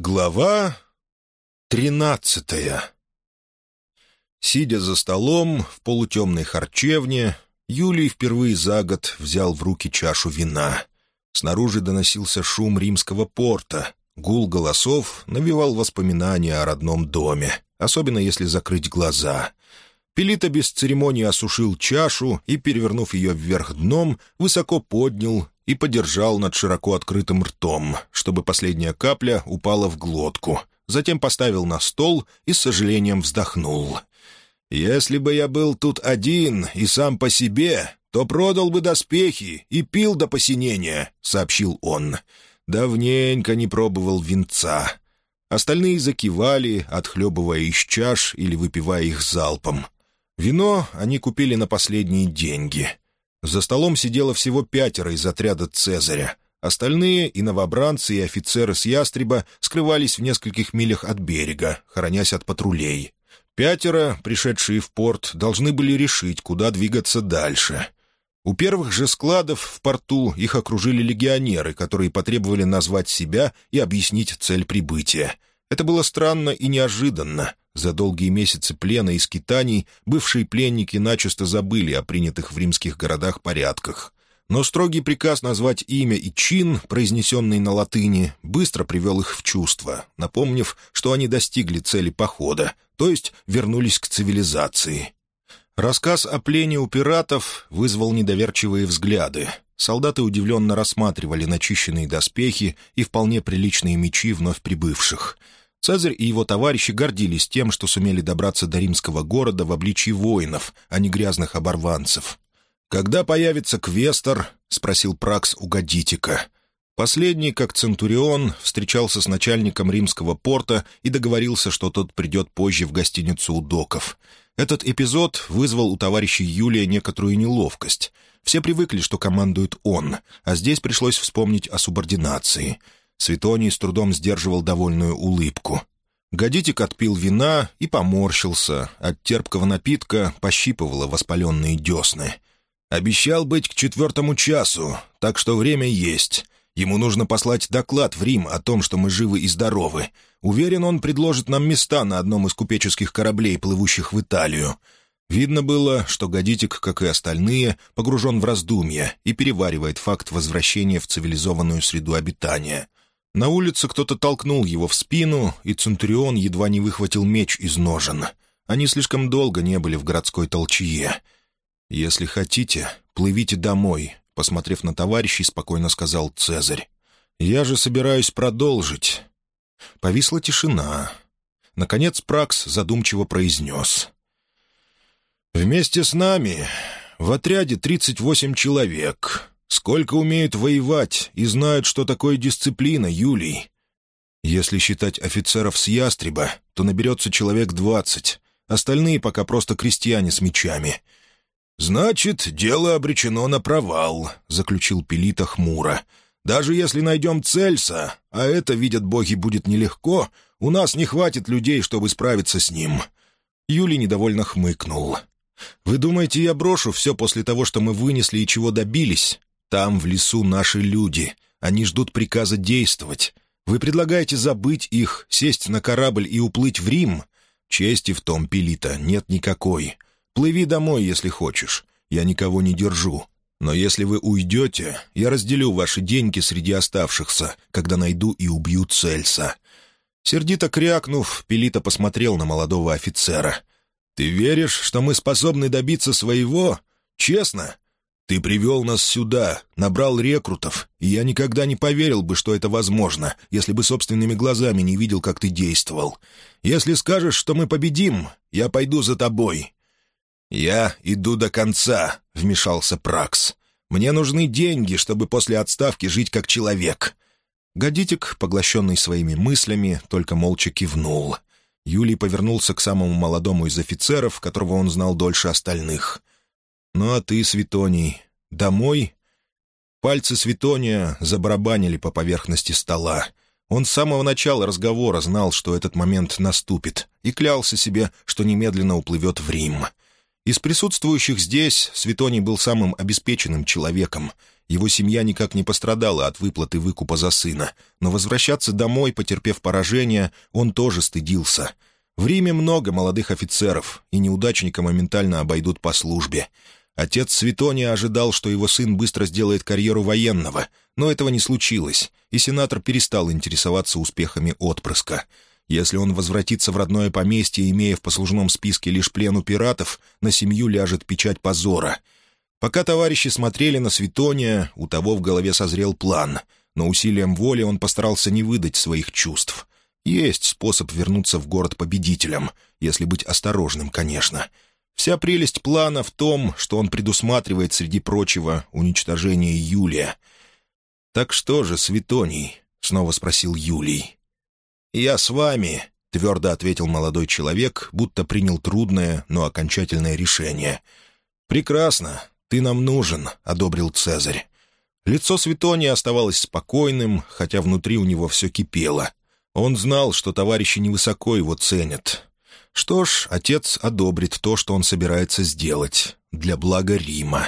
Глава 13. Сидя за столом в полутемной харчевне, Юлий впервые за год взял в руки чашу вина. Снаружи доносился шум римского порта. Гул голосов навевал воспоминания о родном доме, особенно если закрыть глаза. Пелита без церемонии осушил чашу и, перевернув ее вверх дном, высоко поднял и подержал над широко открытым ртом, чтобы последняя капля упала в глотку. Затем поставил на стол и с сожалением вздохнул. «Если бы я был тут один и сам по себе, то продал бы доспехи и пил до посинения», — сообщил он. «Давненько не пробовал винца». Остальные закивали, отхлебывая из чаш или выпивая их залпом. Вино они купили на последние деньги. За столом сидело всего 5 из отряда Цезаря. Остальные, и новобранцы, и офицеры с ястреба, скрывались в нескольких милях от берега, хоронясь от патрулей. 5, пришедшие в порт, должны были решить, куда двигаться дальше. У первых же складов в порту их окружили легионеры, которые потребовали назвать себя и объяснить цель прибытия. Это было странно и неожиданно. За долгие месяцы плена и скитаний бывшие пленники начисто забыли о принятых в римских городах порядках. Но строгий приказ назвать имя и чин, произнесенный на латыни, быстро привел их в чувство, напомнив, что они достигли цели похода, то есть вернулись к цивилизации. Рассказ о плене у пиратов вызвал недоверчивые взгляды. Солдаты удивленно рассматривали начищенные доспехи и вполне приличные мечи вновь прибывших. Цезарь и его товарищи гордились тем, что сумели добраться до римского города в обличии воинов, а не грязных оборванцев. «Когда появится квестор?» — спросил Пракс у Гадитика. Последний, как центурион, встречался с начальником римского порта и договорился, что тот придет позже в гостиницу у доков. Этот эпизод вызвал у товарища Юлия некоторую неловкость. Все привыкли, что командует он, а здесь пришлось вспомнить о субординации. Светоний с трудом сдерживал довольную улыбку. Гадитик отпил вина и поморщился. От терпкого напитка пощипывало воспаленные десны. «Обещал быть к 4 часу, так что время есть. Ему нужно послать доклад в Рим о том, что мы живы и здоровы. Уверен, он предложит нам места на одном из купеческих кораблей, плывущих в Италию». Видно было, что Гадитик, как и остальные, погружен в раздумья и переваривает факт возвращения в цивилизованную среду обитания. На улице кто-то толкнул его в спину, и центурион едва не выхватил меч из ножен. Они слишком долго не были в городской толчее. «Если хотите, плывите домой», — посмотрев на товарищей, спокойно сказал Цезарь. «Я же собираюсь продолжить». Повисла тишина. Наконец Пракс задумчиво произнес. «Вместе с нами в отряде 38 человек. Сколько умеют воевать и знают, что такое дисциплина, Юлий? Если считать офицеров с ястреба, то наберется человек 20. Остальные пока просто крестьяне с мечами». «Значит, дело обречено на провал», — заключил Пелита хмуро. «Даже если найдем Цельса, а это, видят боги, будет нелегко, у нас не хватит людей, чтобы справиться с ним». Юлий недовольно хмыкнул. «Вы думаете, я брошу все после того, что мы вынесли и чего добились? Там, в лесу, наши люди. Они ждут приказа действовать. Вы предлагаете забыть их, сесть на корабль и уплыть в Рим? Чести в том, Пелита, нет никакой. Плыви домой, если хочешь. Я никого не держу. Но если вы уйдете, я разделю ваши деньги среди оставшихся, когда найду и убью Цельса». Сердито крякнув, Пелита посмотрел на молодого офицера. «Ты веришь, что мы способны добиться своего? Честно? Ты привел нас сюда, набрал рекрутов, и я никогда не поверил бы, что это возможно, если бы собственными глазами не видел, как ты действовал. Если скажешь, что мы победим, я пойду за тобой». «Я иду до конца», — вмешался Пракс. «Мне нужны деньги, чтобы после отставки жить как человек». Гадитик, поглощенный своими мыслями, только молча кивнул. Юлий повернулся к самому молодому из офицеров, которого он знал дольше остальных. «Ну а ты, Светоний, домой?» Пальцы Светония забарабанили по поверхности стола. Он с самого начала разговора знал, что этот момент наступит, и клялся себе, что немедленно уплывет в Рим. Из присутствующих здесь Светоний был самым обеспеченным человеком. Его семья никак не пострадала от выплаты выкупа за сына, но возвращаться домой, потерпев поражение, он тоже стыдился. В Риме много молодых офицеров, и неудачника моментально обойдут по службе. Отец Светония ожидал, что его сын быстро сделает карьеру военного, но этого не случилось, и сенатор перестал интересоваться успехами отпрыска. Если он возвратится в родное поместье, имея в послужном списке лишь плен у пиратов, на семью ляжет печать позора. Пока товарищи смотрели на Светония, у того в голове созрел план, но усилием воли он постарался не выдать своих чувств. Есть способ вернуться в город победителем, если быть осторожным, конечно. Вся прелесть плана в том, что он предусматривает, среди прочего, уничтожение Юлия. «Так что же, Светоний?» — снова спросил Юлий. «Я с вами», — твердо ответил молодой человек, будто принял трудное, но окончательное решение. «Прекрасно, ты нам нужен», — одобрил Цезарь. Лицо Светония оставалось спокойным, хотя внутри у него все кипело. Он знал, что товарищи невысоко его ценят. Что ж, отец одобрит то, что он собирается сделать, для блага Рима.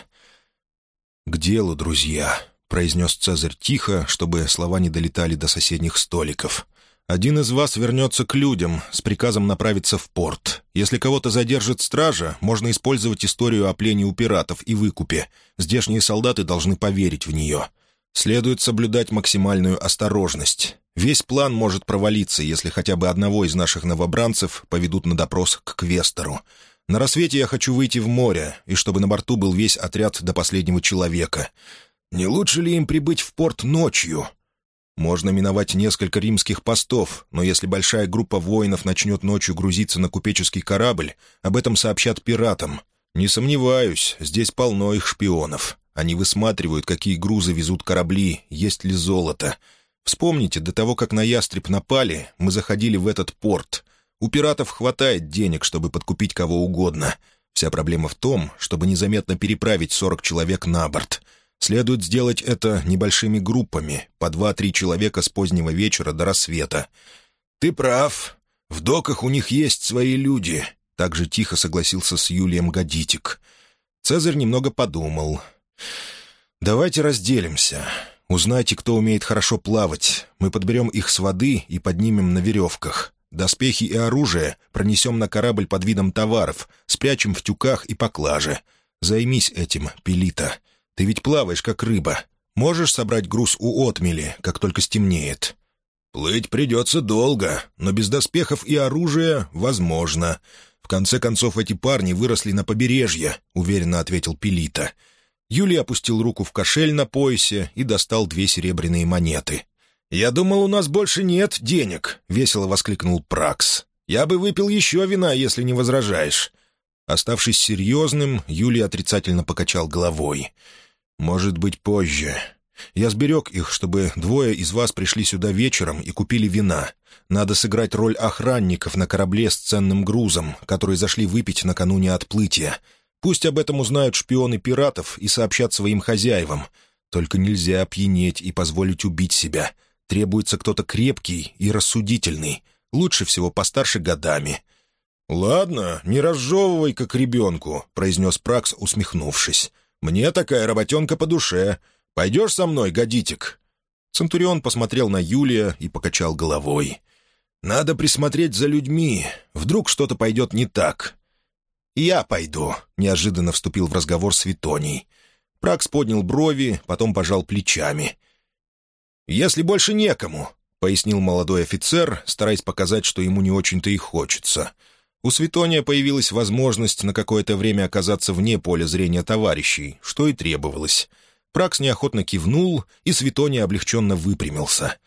«К делу, друзья», — произнес Цезарь тихо, чтобы слова не долетали до соседних столиков. «Один из вас вернется к людям с приказом направиться в порт. Если кого-то задержит стража, можно использовать историю о плене у пиратов и выкупе. Здешние солдаты должны поверить в нее. Следует соблюдать максимальную осторожность. Весь план может провалиться, если хотя бы одного из наших новобранцев поведут на допрос к квестору. На рассвете я хочу выйти в море, и чтобы на борту был весь отряд до последнего человека. Не лучше ли им прибыть в порт ночью? Можно миновать несколько римских постов, но если большая группа воинов начнет ночью грузиться на купеческий корабль, об этом сообщат пиратам. Не сомневаюсь, здесь полно их шпионов. Они высматривают, какие грузы везут корабли, есть ли золото. Вспомните, до того, как на Ястреб напали, мы заходили в этот порт. У пиратов хватает денег, чтобы подкупить кого угодно. Вся проблема в том, чтобы незаметно переправить 40 человек на борт. Следует сделать это небольшими группами, по 2-3 человека с позднего вечера до рассвета. «Ты прав. В доках у них есть свои люди», — также тихо согласился с Юлием Гадитик. Цезарь немного подумал. «Давайте разделимся. Узнайте, кто умеет хорошо плавать. Мы подберем их с воды и поднимем на веревках. Доспехи и оружие пронесем на корабль под видом товаров, спрячем в тюках и поклаже. Займись этим, Пелита. Ты ведь плаваешь, как рыба. Можешь собрать груз у отмели, как только стемнеет?» «Плыть придется долго, но без доспехов и оружия возможно. В конце концов, эти парни выросли на побережье», — уверенно ответил Пелита. Юлий опустил руку в кошель на поясе и достал 2 серебряные монеты. «Я думал, у нас больше нет денег», — весело воскликнул Пракс. «Я бы выпил еще вина, если не возражаешь». Оставшись серьезным, Юлий отрицательно покачал головой. «Может быть, позже. Я сберег их, чтобы 2 из вас пришли сюда вечером и купили вина. Надо сыграть роль охранников на корабле с ценным грузом, которые зашли выпить накануне отплытия. Пусть об этом узнают шпионы пиратов и сообщат своим хозяевам. Только нельзя опьянеть и позволить убить себя. Требуется кто-то крепкий и рассудительный, лучше всего постарше годами». «Ладно, не разжевывай, как ребенку», — произнес Пракс, усмехнувшись. «Мне такая работенка по душе. Пойдешь со мной, Гадитик?» Центурион посмотрел на Юлия и покачал головой. «Надо присмотреть за людьми. Вдруг что-то пойдет не так». «Я пойду», — неожиданно вступил в разговор Светоний. Пракс поднял брови, потом пожал плечами. «Если больше некому», — пояснил молодой офицер, стараясь показать, что ему не очень-то и хочется. У Светония появилась возможность на какое-то время оказаться вне поля зрения товарищей, что и требовалось. Пракс неохотно кивнул, и Светоний облегченно выпрямился.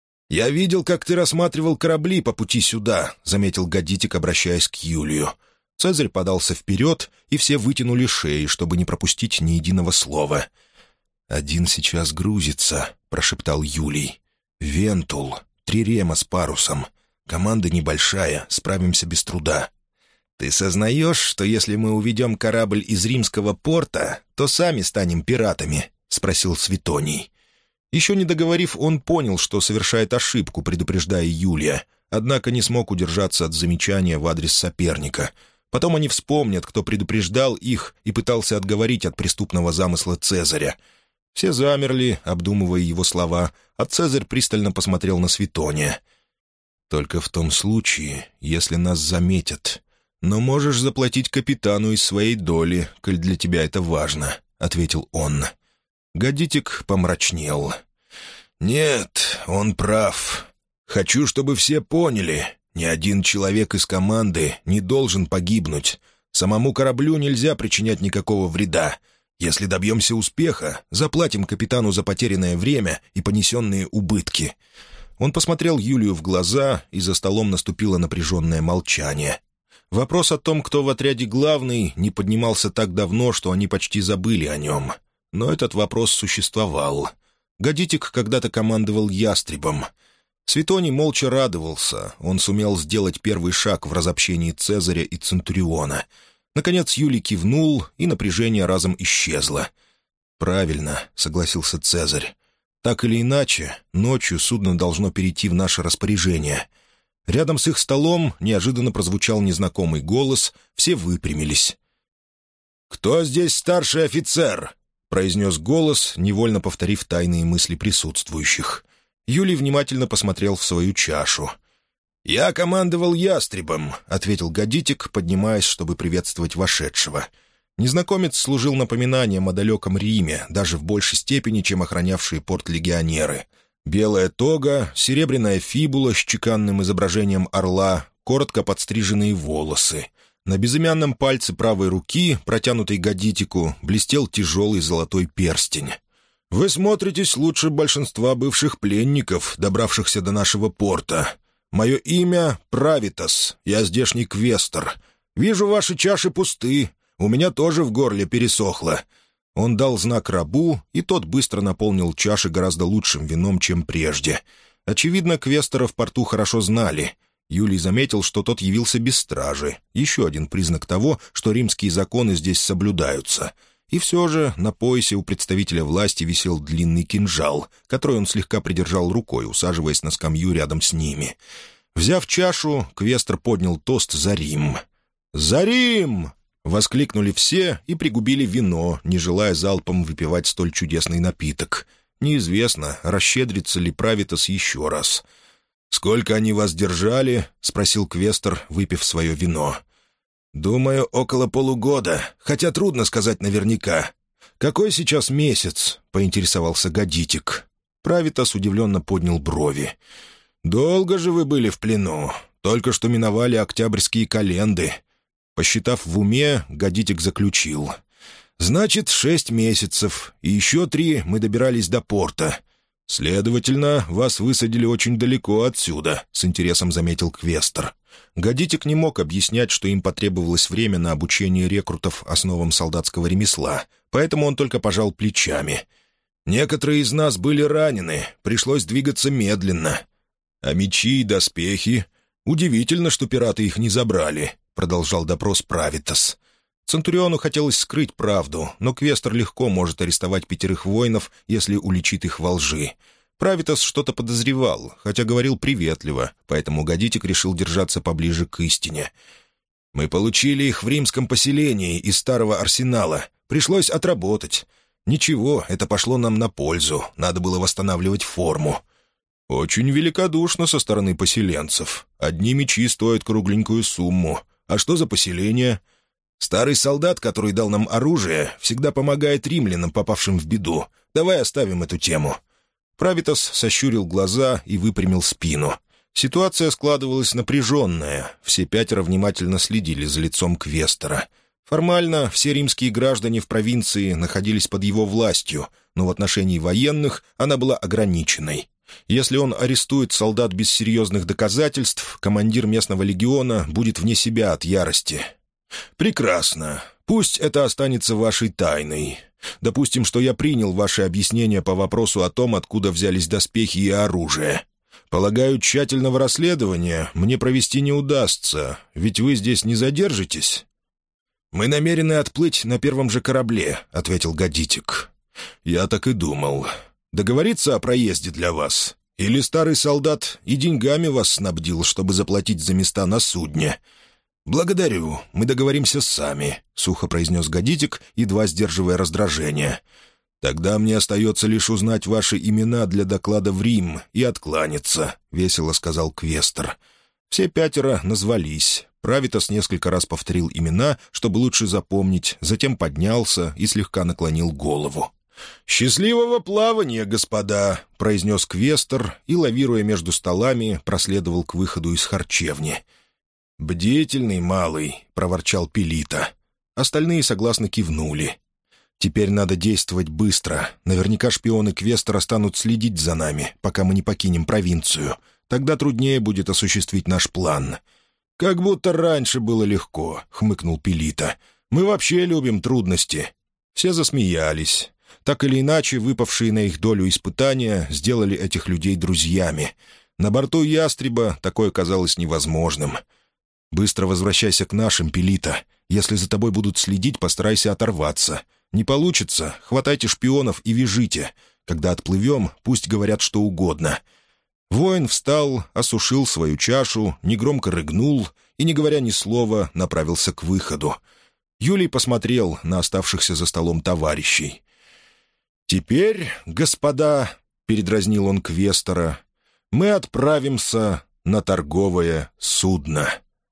«Я видел, как ты рассматривал корабли по пути сюда», — заметил Гадитик, обращаясь к Юлию. Цезарь подался вперед, и все вытянули шеи, чтобы не пропустить ни единого слова. «Один сейчас грузится», — прошептал Юлий. «Вентул, 3 рема с парусом. Команда небольшая, справимся без труда». «Ты сознаешь, что если мы уведем корабль из римского порта, то сами станем пиратами?» — спросил Светоний. Еще не договорив, он понял, что совершает ошибку, предупреждая Юлия, однако не смог удержаться от замечания в адрес соперника. Потом они вспомнят, кто предупреждал их и пытался отговорить от преступного замысла Цезаря. Все замерли, обдумывая его слова, а Цезарь пристально посмотрел на Светония. «Только в том случае, если нас заметят. Но можешь заплатить капитану из своей доли, коль для тебя это важно», — ответил он. Гадитик помрачнел. «Нет, он прав. Хочу, чтобы все поняли, ни один человек из команды не должен погибнуть. Самому кораблю нельзя причинять никакого вреда. Если добьемся успеха, заплатим капитану за потерянное время и понесенные убытки». Он посмотрел Юлию в глаза, и за столом наступило напряженное молчание. Вопрос о том, кто в отряде главный, не поднимался так давно, что они почти забыли о нем. Но этот вопрос существовал. Гадитик когда-то командовал ястребом. Светоний молча радовался. Он сумел сделать первый шаг в разобщении Цезаря и Центуриона. Наконец Юлий кивнул, и напряжение разом исчезло. «Правильно», — согласился Цезарь. «Так или иначе, ночью судно должно перейти в наше распоряжение». Рядом с их столом неожиданно прозвучал незнакомый голос, все выпрямились. «Кто здесь старший офицер?» — произнес голос, невольно повторив тайные мысли присутствующих. Юлий внимательно посмотрел в свою чашу. «Я командовал ястребом», — ответил Гадитик, поднимаясь, чтобы приветствовать вошедшего. Незнакомец служил напоминанием о далеком Риме, даже в большей степени, чем охранявшие порт легионеры. Белая тога, серебряная фибула с чеканным изображением орла, коротко подстриженные волосы. На безымянном пальце правой руки, протянутой Гадитику, блестел тяжелый золотой перстень. «Вы смотритесь лучше большинства бывших пленников, добравшихся до нашего порта. Мое имя — Правитас, я здешний квестор. Вижу, ваши чаши пусты. У меня тоже в горле пересохло». Он дал знак рабу, и тот быстро наполнил чаши гораздо лучшим вином, чем прежде. Очевидно, квестора в порту хорошо знали. Юлий заметил, что тот явился без стражи. Еще один признак того, что римские законы здесь соблюдаются. И все же на поясе у представителя власти висел длинный кинжал, который он слегка придержал рукой, усаживаясь на скамью рядом с ними. Взяв чашу, квестор поднял тост за Рим. «За Рим!» — воскликнули все и пригубили вино, не желая залпом выпивать столь чудесный напиток. Неизвестно, расщедрится ли Правитас еще раз. «Сколько они вас держали?» — спросил квестор, выпив свое вино. «Думаю, около полугода, хотя трудно сказать наверняка. Какой сейчас месяц?» — поинтересовался Гадитик. Правитас удивленно поднял брови. «Долго же вы были в плену. Только что миновали октябрьские календы». Посчитав в уме, Гадитик заключил. «Значит, 6 месяцев, и еще 3 мы добирались до порта. Следовательно, вас высадили очень далеко отсюда», — с интересом заметил квестор. Гадитик не мог объяснять, что им потребовалось время на обучение рекрутов основам солдатского ремесла, поэтому он только пожал плечами. «Некоторые из нас были ранены, пришлось двигаться медленно. А мечи и доспехи? Удивительно, что пираты их не забрали», — продолжал допрос Правитас. Центуриону хотелось скрыть правду, но квестор легко может арестовать 5 воинов, если уличит их во лжи. Правитас что-то подозревал, хотя говорил приветливо, поэтому Гадитик решил держаться поближе к истине. «Мы получили их в римском поселении из старого арсенала. Пришлось отработать. Ничего, это пошло нам на пользу, надо было восстанавливать форму». «Очень великодушно со стороны поселенцев. Одни мечи стоят кругленькую сумму. А что за поселение?» «Старый солдат, который дал нам оружие, всегда помогает римлянам, попавшим в беду. Давай оставим эту тему». Правитас сощурил глаза и выпрямил спину. Ситуация складывалась напряженная. Все 5 внимательно следили за лицом квестора. Формально все римские граждане в провинции находились под его властью, но в отношении военных она была ограниченной. Если он арестует солдат без серьезных доказательств, командир местного легиона будет вне себя от ярости. «Прекрасно. Пусть это останется вашей тайной. Допустим, что я принял ваше объяснение по вопросу о том, откуда взялись доспехи и оружие. Полагаю, тщательного расследования мне провести не удастся, ведь вы здесь не задержитесь?» «Мы намерены отплыть на первом же корабле», — ответил Гадитик. «Я так и думал. Договориться о проезде для вас? Или старый солдат и деньгами вас снабдил, чтобы заплатить за места на судне?» «Благодарю, мы договоримся сами», — сухо произнес Гадитик, едва сдерживая раздражение. «Тогда мне остается лишь узнать ваши имена для доклада в Рим и откланяться», — весело сказал квестор. Все 5 назвались. Правитас несколько раз повторил имена, чтобы лучше запомнить, затем поднялся и слегка наклонил голову. «Счастливого плавания, господа!» — произнес квестор и, лавируя между столами, проследовал к выходу из харчевни. «Бдительный малый», — проворчал Пелита. Остальные согласно кивнули. «Теперь надо действовать быстро. Наверняка шпионы квестора станут следить за нами, пока мы не покинем провинцию. Тогда труднее будет осуществить наш план». «Как будто раньше было легко», — хмыкнул Пелита. «Мы вообще любим трудности». Все засмеялись. Так или иначе, выпавшие на их долю испытания сделали этих людей друзьями. На борту «Ястреба» такое казалось невозможным. «Быстро возвращайся к нашим, Пелита. Если за тобой будут следить, постарайся оторваться. Не получится, хватайте шпионов и вяжите. Когда отплывем, пусть говорят что угодно». Воин встал, осушил свою чашу, негромко рыгнул и, не говоря ни слова, направился к выходу. Юлий посмотрел на оставшихся за столом товарищей. «Теперь, господа», — передразнил он квестора, — «мы отправимся на торговое судно».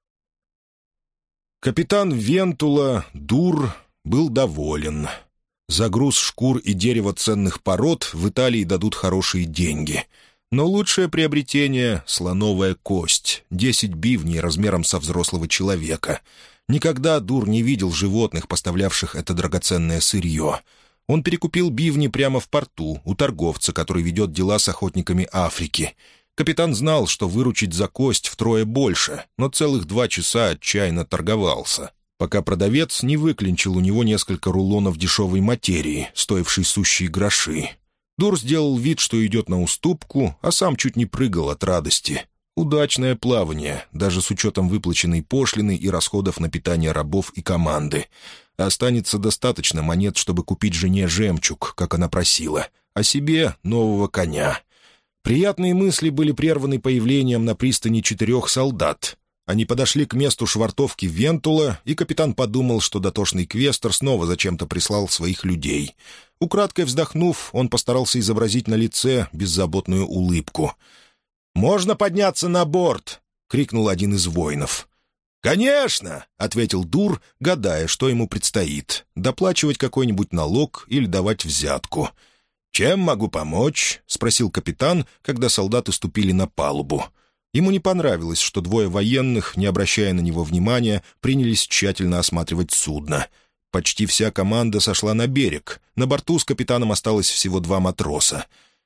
Капитан Вентула, Дур, был доволен. За груз шкур и дерева ценных пород в Италии дадут хорошие деньги. Но лучшее приобретение — слоновая кость, 10 бивней размером со взрослого человека. Никогда Дур не видел животных, поставлявших это драгоценное сырье. Он перекупил бивни прямо в порту, у торговца, который ведет дела с охотниками Африки. Капитан знал, что выручить за кость втрое больше, но целых 2 часа отчаянно торговался, пока продавец не выклинчил у него несколько рулонов дешевой материи, стоившей сущие гроши. Дур сделал вид, что идет на уступку, а сам чуть не прыгал от радости. Удачное плавание, даже с учетом выплаченной пошлины и расходов на питание рабов и команды. Останется достаточно монет, чтобы купить жене жемчуг, как она просила, а себе нового коня. Приятные мысли были прерваны появлением на пристани 4 солдат. Они подошли к месту швартовки Вентула, и капитан подумал, что дотошный квестор снова зачем-то прислал своих людей. Украдкой вздохнув, он постарался изобразить на лице беззаботную улыбку. «Можно подняться на борт?» — крикнул один из воинов. «Конечно!» — ответил Дур, гадая, что ему предстоит — доплачивать какой-нибудь налог или давать взятку. «Чем могу помочь?» — спросил капитан, когда солдаты ступили на палубу. Ему не понравилось, что 2 военных, не обращая на него внимания, принялись тщательно осматривать судно. Почти вся команда сошла на берег. На борту с капитаном осталось всего 2 матроса.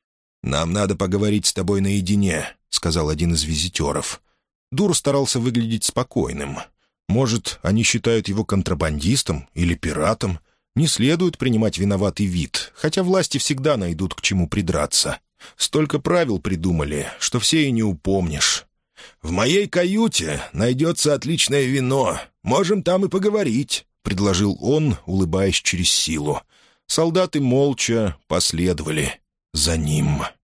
«Нам надо поговорить с тобой наедине», — сказал один из визитеров. Дур старался выглядеть спокойным. Может, они считают его контрабандистом или пиратом? Не следует принимать виноватый вид, хотя власти всегда найдут к чему придраться. Столько правил придумали, что все и не упомнишь. «В моей каюте найдется отличное вино. Можем там и поговорить», — предложил он, улыбаясь через силу. Солдаты молча последовали за ним.